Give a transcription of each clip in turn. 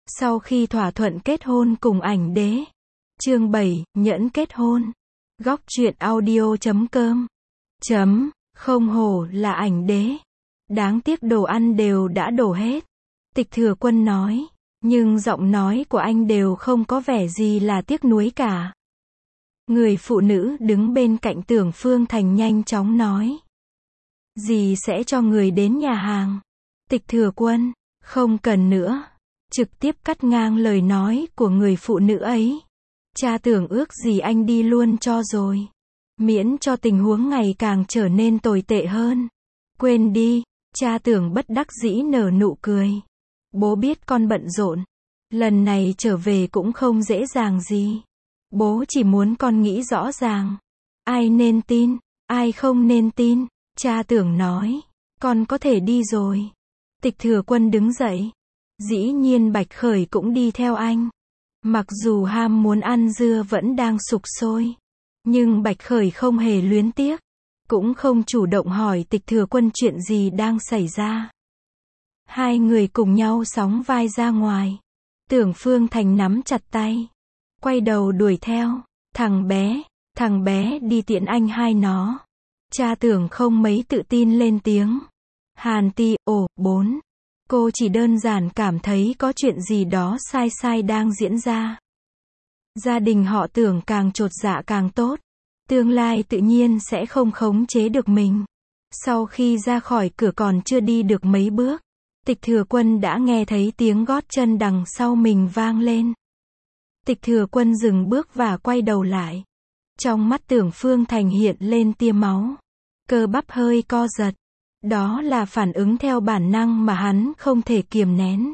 Sau khi thỏa thuận kết hôn cùng ảnh đế. Chương 7, nhẫn kết hôn. Góc truyện audio.com. Không hổ là ảnh đế. Đáng tiếc đồ ăn đều đã đổ hết. Tịch Thừa Quân nói. Nhưng giọng nói của anh đều không có vẻ gì là tiếc nuối cả. Người phụ nữ đứng bên cạnh Tưởng Phương Thành nhanh chóng nói. Dì sẽ cho người đến nhà hàng. Tịch Thừa Quân, không cần nữa. Trực tiếp cắt ngang lời nói của người phụ nữ ấy. Cha Tưởng ước gì anh đi luôn cho rồi. Miễn cho tình huống ngày càng trở nên tồi tệ hơn. Quên đi, cha Tưởng bất đắc dĩ nở nụ cười. Bố biết con bận rộn. Lần này trở về cũng không dễ dàng gì. Bố chỉ muốn con nghĩ rõ ràng. Ai nên tin, ai không nên tin. Cha Tưởng nói, con có thể đi rồi. Tịch Thừa Quân đứng dậy. Dĩ nhiên Bạch Khởi cũng đi theo anh. Mặc dù ham muốn ăn dưa vẫn đang sục sôi. Nhưng Bạch Khởi không hề luyến tiếc. Cũng không chủ động hỏi Tịch Thừa Quân chuyện gì đang xảy ra. Hai người cùng nhau sóng vai ra ngoài. Tưởng Phương Thành nắm chặt tay. Quay đầu đuổi theo. Thằng bé đi tiện anh hai nó. Cha Tưởng không mấy tự tin lên tiếng. Hàn Ti, 4. Cô chỉ đơn giản cảm thấy có chuyện gì đó sai đang diễn ra. Gia đình họ Tưởng càng chột dạ càng tốt. Tương lai tự nhiên sẽ không khống chế được mình. Sau khi ra khỏi cửa còn chưa đi được mấy bước. Tịch Thừa Quân đã nghe thấy tiếng gót chân đằng sau mình vang lên. Tịch Thừa Quân dừng bước và quay đầu lại. Trong mắt Tưởng Phương Thành hiện lên tia máu. Cơ bắp hơi co giật. Đó là phản ứng theo bản năng mà hắn không thể kiềm nén.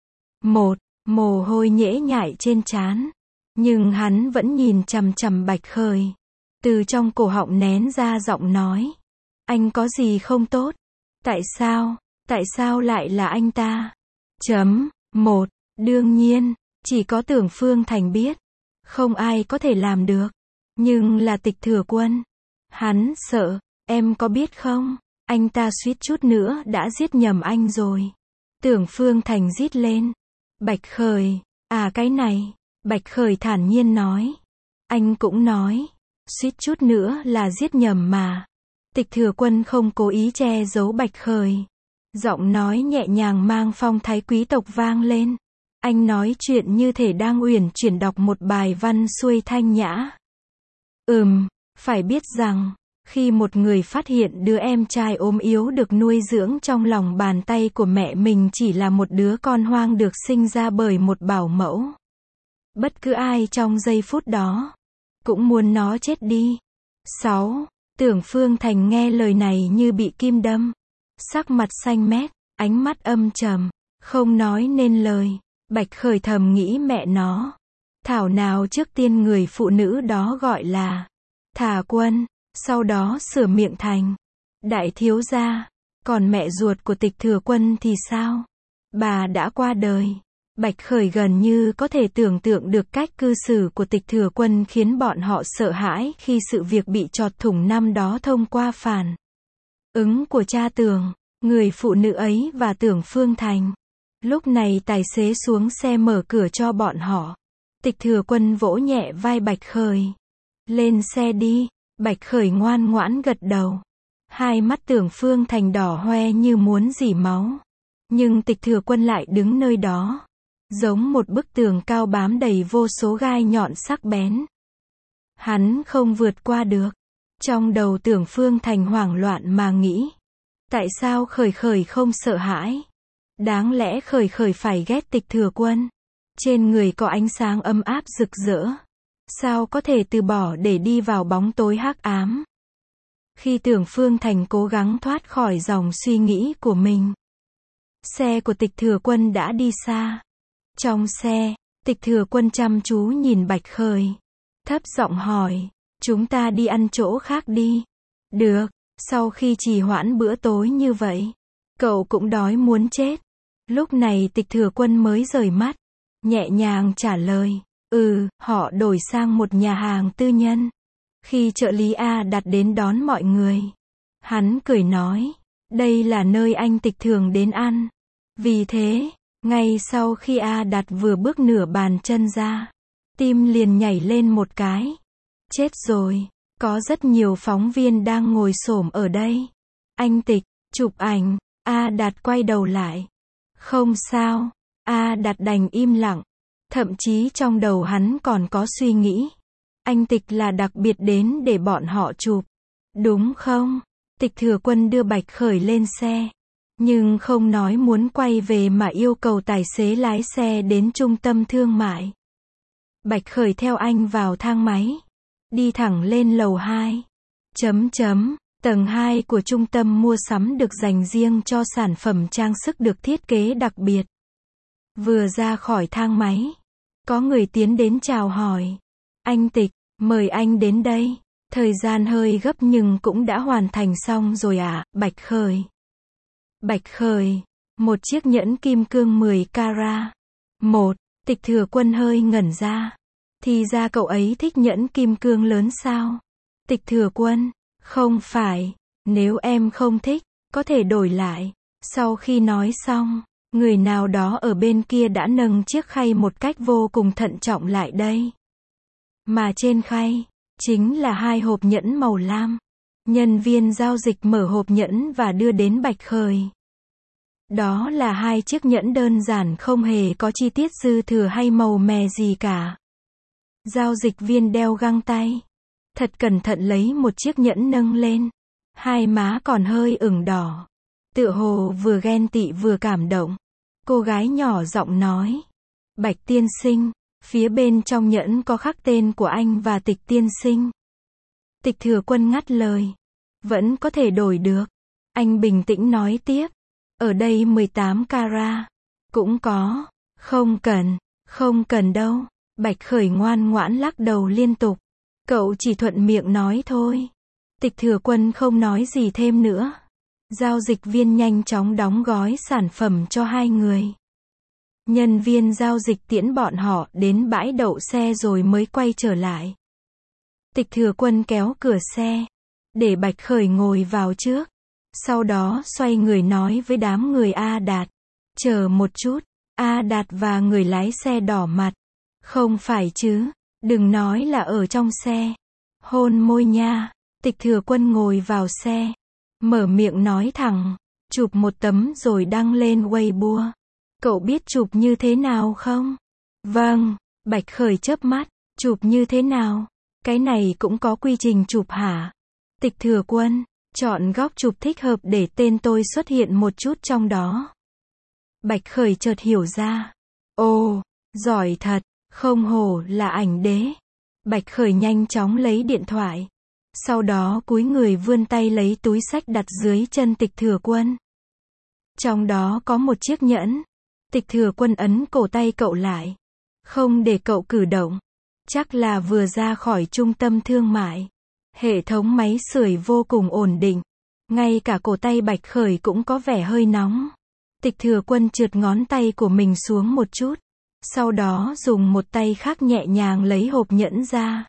Mồ hôi nhễ nhại trên trán. Nhưng hắn vẫn nhìn chằm chằm Bạch Khởi. Từ trong cổ họng nén ra giọng nói. Anh có gì không tốt? Tại sao lại là anh ta? Đương nhiên, chỉ có Tưởng Phương Thành biết. Không ai có thể làm được. Nhưng là Tịch Thừa Quân. Hắn sợ, em có biết không? Anh ta suýt chút nữa đã giết nhầm anh rồi. Tưởng Phương Thành rít lên. Bạch Khởi, cái này. Bạch Khởi thản nhiên nói. Anh cũng nói. Suýt chút nữa là giết nhầm mà. Tịch Thừa Quân không cố ý che giấu Bạch Khởi. Giọng nói nhẹ nhàng mang phong thái quý tộc vang lên. Anh nói chuyện như thể đang uyển chuyển đọc một bài văn xuôi thanh nhã. Phải biết rằng, khi một người phát hiện đứa em trai ốm yếu được nuôi dưỡng trong lòng bàn tay của mẹ mình chỉ là một đứa con hoang được sinh ra bởi một bảo mẫu. Bất cứ ai trong giây phút đó, cũng muốn nó chết đi. 6. Tưởng Phương Thành nghe lời này như bị kim đâm. Sắc mặt xanh mét, ánh mắt âm trầm, không nói nên lời. Bạch Khởi thầm nghĩ mẹ nó. Thảo nào trước tiên người phụ nữ đó gọi là Thả Quân, sau đó sửa miệng thành Đại thiếu gia. Còn mẹ ruột của Tịch Thừa Quân thì sao? Bà đã qua đời. Bạch Khởi gần như có thể tưởng tượng được cách cư xử của Tịch Thừa Quân khiến bọn họ sợ hãi khi sự việc bị chọt thủng năm đó thông qua phản ứng của cha Tưởng, người phụ nữ ấy và Tưởng Phương Thành. Lúc này tài xế xuống xe mở cửa cho bọn họ. Tịch Thừa Quân vỗ nhẹ vai Bạch Khởi. Lên xe đi. Bạch Khởi ngoan ngoãn gật đầu. Hai mắt Tưởng Phương Thành đỏ hoe như muốn rỉ máu. Nhưng Tịch Thừa Quân lại đứng nơi đó. Giống một bức tường cao bám đầy vô số gai nhọn sắc bén. Hắn không vượt qua được. Trong đầu Tưởng Phương Thành hoảng loạn mà nghĩ. Tại sao Khởi không sợ hãi? Đáng lẽ Khởi phải ghét Tịch Thừa Quân. Trên người có ánh sáng ấm áp rực rỡ. Sao có thể từ bỏ để đi vào bóng tối hắc ám? Khi Tưởng Phương Thành cố gắng thoát khỏi dòng suy nghĩ của mình. Xe của Tịch Thừa Quân đã đi xa. Trong xe, Tịch Thừa Quân chăm chú nhìn Bạch Khởi. Thấp giọng hỏi, chúng ta đi ăn chỗ khác đi. Được, sau khi trì hoãn bữa tối như vậy, cậu cũng đói muốn chết. Lúc này Tịch Thừa Quân mới rời mắt, nhẹ nhàng trả lời. Họ đổi sang một nhà hàng tư nhân. Khi trợ lý A đặt đến đón mọi người, hắn cười nói, đây là nơi anh Tịch thường đến ăn. Vì thế, Ngay sau khi A Đạt vừa bước nửa bàn chân ra, tim liền nhảy lên một cái. Chết rồi, có rất nhiều phóng viên đang ngồi xổm ở đây. Anh Tịch, chụp ảnh. A Đạt quay đầu lại. Không sao. A Đạt đành im lặng. Thậm chí trong đầu hắn còn có suy nghĩ. Anh Tịch là đặc biệt đến để bọn họ chụp. Đúng không? Tịch Thừa Quân đưa Bạch Khởi lên xe. Nhưng không nói muốn quay về mà yêu cầu tài xế lái xe đến trung tâm thương mại. Bạch Khởi theo anh vào thang máy. Đi thẳng lên lầu 2. Tầng 2 của trung tâm mua sắm được dành riêng cho sản phẩm trang sức được thiết kế đặc biệt. Vừa ra khỏi thang máy, có người tiến đến chào hỏi. Anh Tịch, mời anh đến đây. Thời gian hơi gấp nhưng cũng đã hoàn thành xong rồi ạ, Bạch Khởi. Bạch Khởi, một chiếc nhẫn kim cương 10 carat. Tịch Thừa Quân hơi ngẩn ra. Thì ra cậu ấy thích nhẫn kim cương lớn sao? Tịch Thừa Quân, không phải, nếu em không thích, có thể đổi lại. Sau khi nói xong, người nào đó ở bên kia đã nâng chiếc khay một cách vô cùng thận trọng lại đây. Mà trên khay, chính là 2 hộp nhẫn màu lam. Nhân viên giao dịch mở hộp nhẫn và đưa đến Bạch Khởi. Đó là 2 chiếc nhẫn đơn giản không hề có chi tiết dư thừa hay màu mè gì cả. Giao dịch viên đeo găng tay. Thật cẩn thận lấy một chiếc nhẫn nâng lên. 2 má còn hơi ửng đỏ. Tựa hồ vừa ghen tị vừa cảm động. Cô gái nhỏ giọng nói. Bạch tiên sinh, phía bên trong nhẫn có khắc tên của anh và Tịch tiên sinh. Tịch Thừa Quân ngắt lời. Vẫn có thể đổi được. Anh bình tĩnh nói tiếp. Ở đây 18 carat. Cũng có. Không cần đâu. Bạch Khởi ngoan ngoãn lắc đầu liên tục. Cậu chỉ thuận miệng nói thôi. Tịch Thừa Quân không nói gì thêm nữa. Giao dịch viên nhanh chóng đóng gói sản phẩm cho 2 người. Nhân viên giao dịch tiễn bọn họ đến bãi đậu xe rồi mới quay trở lại. Tịch Thừa Quân kéo cửa xe, để Bạch Khởi ngồi vào trước. Sau đó xoay người nói với đám người A Đạt. Chờ một chút. A Đạt và người lái xe đỏ mặt. Không phải chứ, đừng nói là ở trong xe. Hôn môi nha. Tịch Thừa Quân ngồi vào xe, mở miệng nói thẳng. Chụp một tấm rồi đăng lên Weibo. Cậu biết chụp như thế nào không? Vâng. Bạch Khởi chớp mắt. Chụp như thế nào? Cái này cũng có quy trình chụp hả? Tịch Thừa Quân, chọn góc chụp thích hợp để tên tôi xuất hiện một chút trong đó. Bạch Khởi chợt hiểu ra. Ồ, giỏi thật, không hổ là ảnh đế. Bạch Khởi nhanh chóng lấy điện thoại. Sau đó cúi người vươn tay lấy túi xách đặt dưới chân Tịch Thừa Quân. Trong đó có một chiếc nhẫn. Tịch Thừa Quân ấn cổ tay cậu lại. Không để cậu cử động. Chắc là vừa ra khỏi trung tâm thương mại. Hệ thống máy sưởi vô cùng ổn định. Ngay cả cổ tay Bạch Khởi cũng có vẻ hơi nóng. Tịch Thừa Quân trượt ngón tay của mình xuống một chút. Sau đó dùng một tay khác nhẹ nhàng lấy hộp nhẫn ra.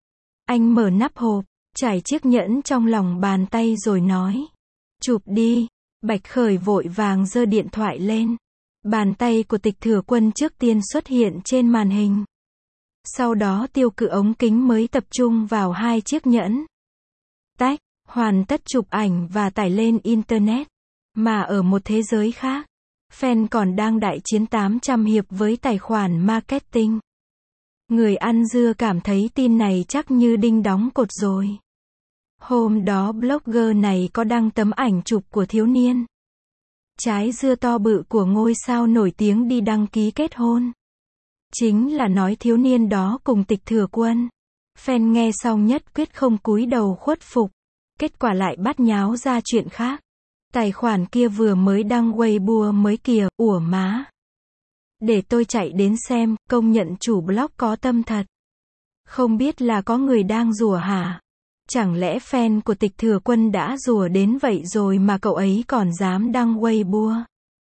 Anh mở nắp hộp, trải chiếc nhẫn trong lòng bàn tay rồi nói. Chụp đi. Bạch Khởi vội vàng giơ điện thoại lên. Bàn tay của Tịch Thừa Quân trước tiên xuất hiện trên màn hình. Sau đó tiêu cự ống kính mới tập trung vào 2 chiếc nhẫn. Tách, hoàn tất chụp ảnh và tải lên Internet. Mà ở một thế giới khác, fan còn đang đại chiến 800 hiệp với tài khoản marketing. Người ăn dưa cảm thấy tin này chắc như đinh đóng cột rồi. Hôm đó blogger này có đăng tấm ảnh chụp của thiếu niên. Trái dưa to bự của ngôi sao nổi tiếng đi đăng ký kết hôn. Chính là nói thiếu niên đó cùng Tịch Thừa Quân. Fan nghe xong nhất quyết không cúi đầu khuất phục. Kết quả lại bắt nháo ra chuyện khác. Tài khoản kia vừa mới đăng Weibo mới kìa, ủa má. Để tôi chạy đến xem, công nhận chủ blog có tâm thật. Không biết là có người đang rủa hả? Chẳng lẽ fan của Tịch Thừa Quân đã rủa đến vậy rồi mà cậu ấy còn dám đăng Weibo?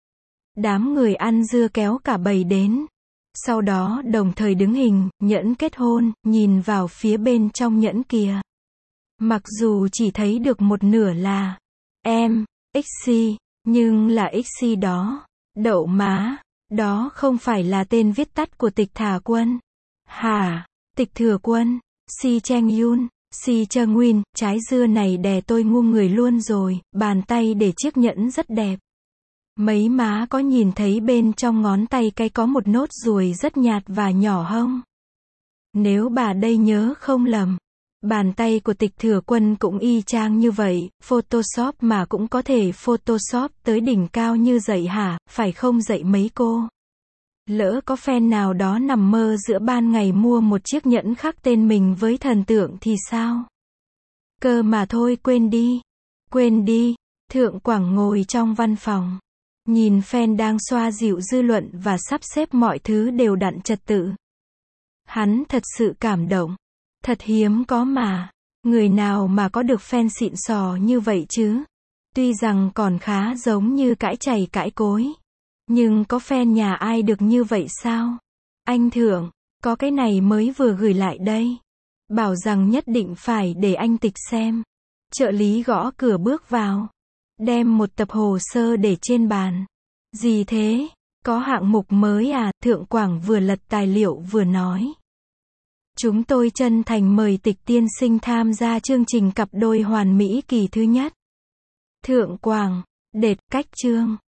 Đám người ăn dưa kéo cả bầy đến. Sau đó đồng thời đứng hình, nhẫn kết hôn, nhìn vào phía bên trong nhẫn kìa. Mặc dù chỉ thấy được một nửa là em, XC, nhưng là XC đó. Đậu má, Đó không phải là tên viết tắt của Tịch Thả Quân. Hả? Tịch Thừa Quân? Si Cheng Yun, Si Cheng Nguyên, trái dưa này đè tôi ngu người luôn rồi, bàn tay để chiếc nhẫn rất đẹp. Mấy má có nhìn thấy bên trong ngón tay cái có một nốt ruồi rất nhạt và nhỏ không? Nếu bà đây nhớ không lầm, bàn tay của Tịch Thừa Quân cũng y chang như vậy, Photoshop mà cũng có thể Photoshop tới đỉnh cao như vậy hả, phải không dậy mấy cô? Lỡ có fan nào đó nằm mơ giữa ban ngày mua một chiếc nhẫn khắc tên mình với thần tượng thì sao? Cơ mà thôi quên đi. Quên đi. Thượng Quảng ngồi trong văn phòng. Nhìn fan đang xoa dịu dư luận và sắp xếp mọi thứ đều đặn trật tự. Hắn thật sự cảm động. Thật hiếm có mà. Người nào mà có được fan xịn sò như vậy chứ? Tuy rằng còn khá giống như cãi chày cãi cối. Nhưng có fan nhà ai được như vậy sao? Anh Thượng, có cái này mới vừa gửi lại đây. Bảo rằng nhất định phải để anh Tịch xem. Trợ lý gõ cửa bước vào. Đem một tập hồ sơ để trên bàn. Gì thế? Có hạng mục mới à? Thượng Quảng vừa lật tài liệu vừa nói. Chúng tôi chân thành mời Tịch tiên sinh tham gia chương trình cặp đôi hoàn mỹ kỳ thứ nhất. Thượng Quảng, đệt cách chương.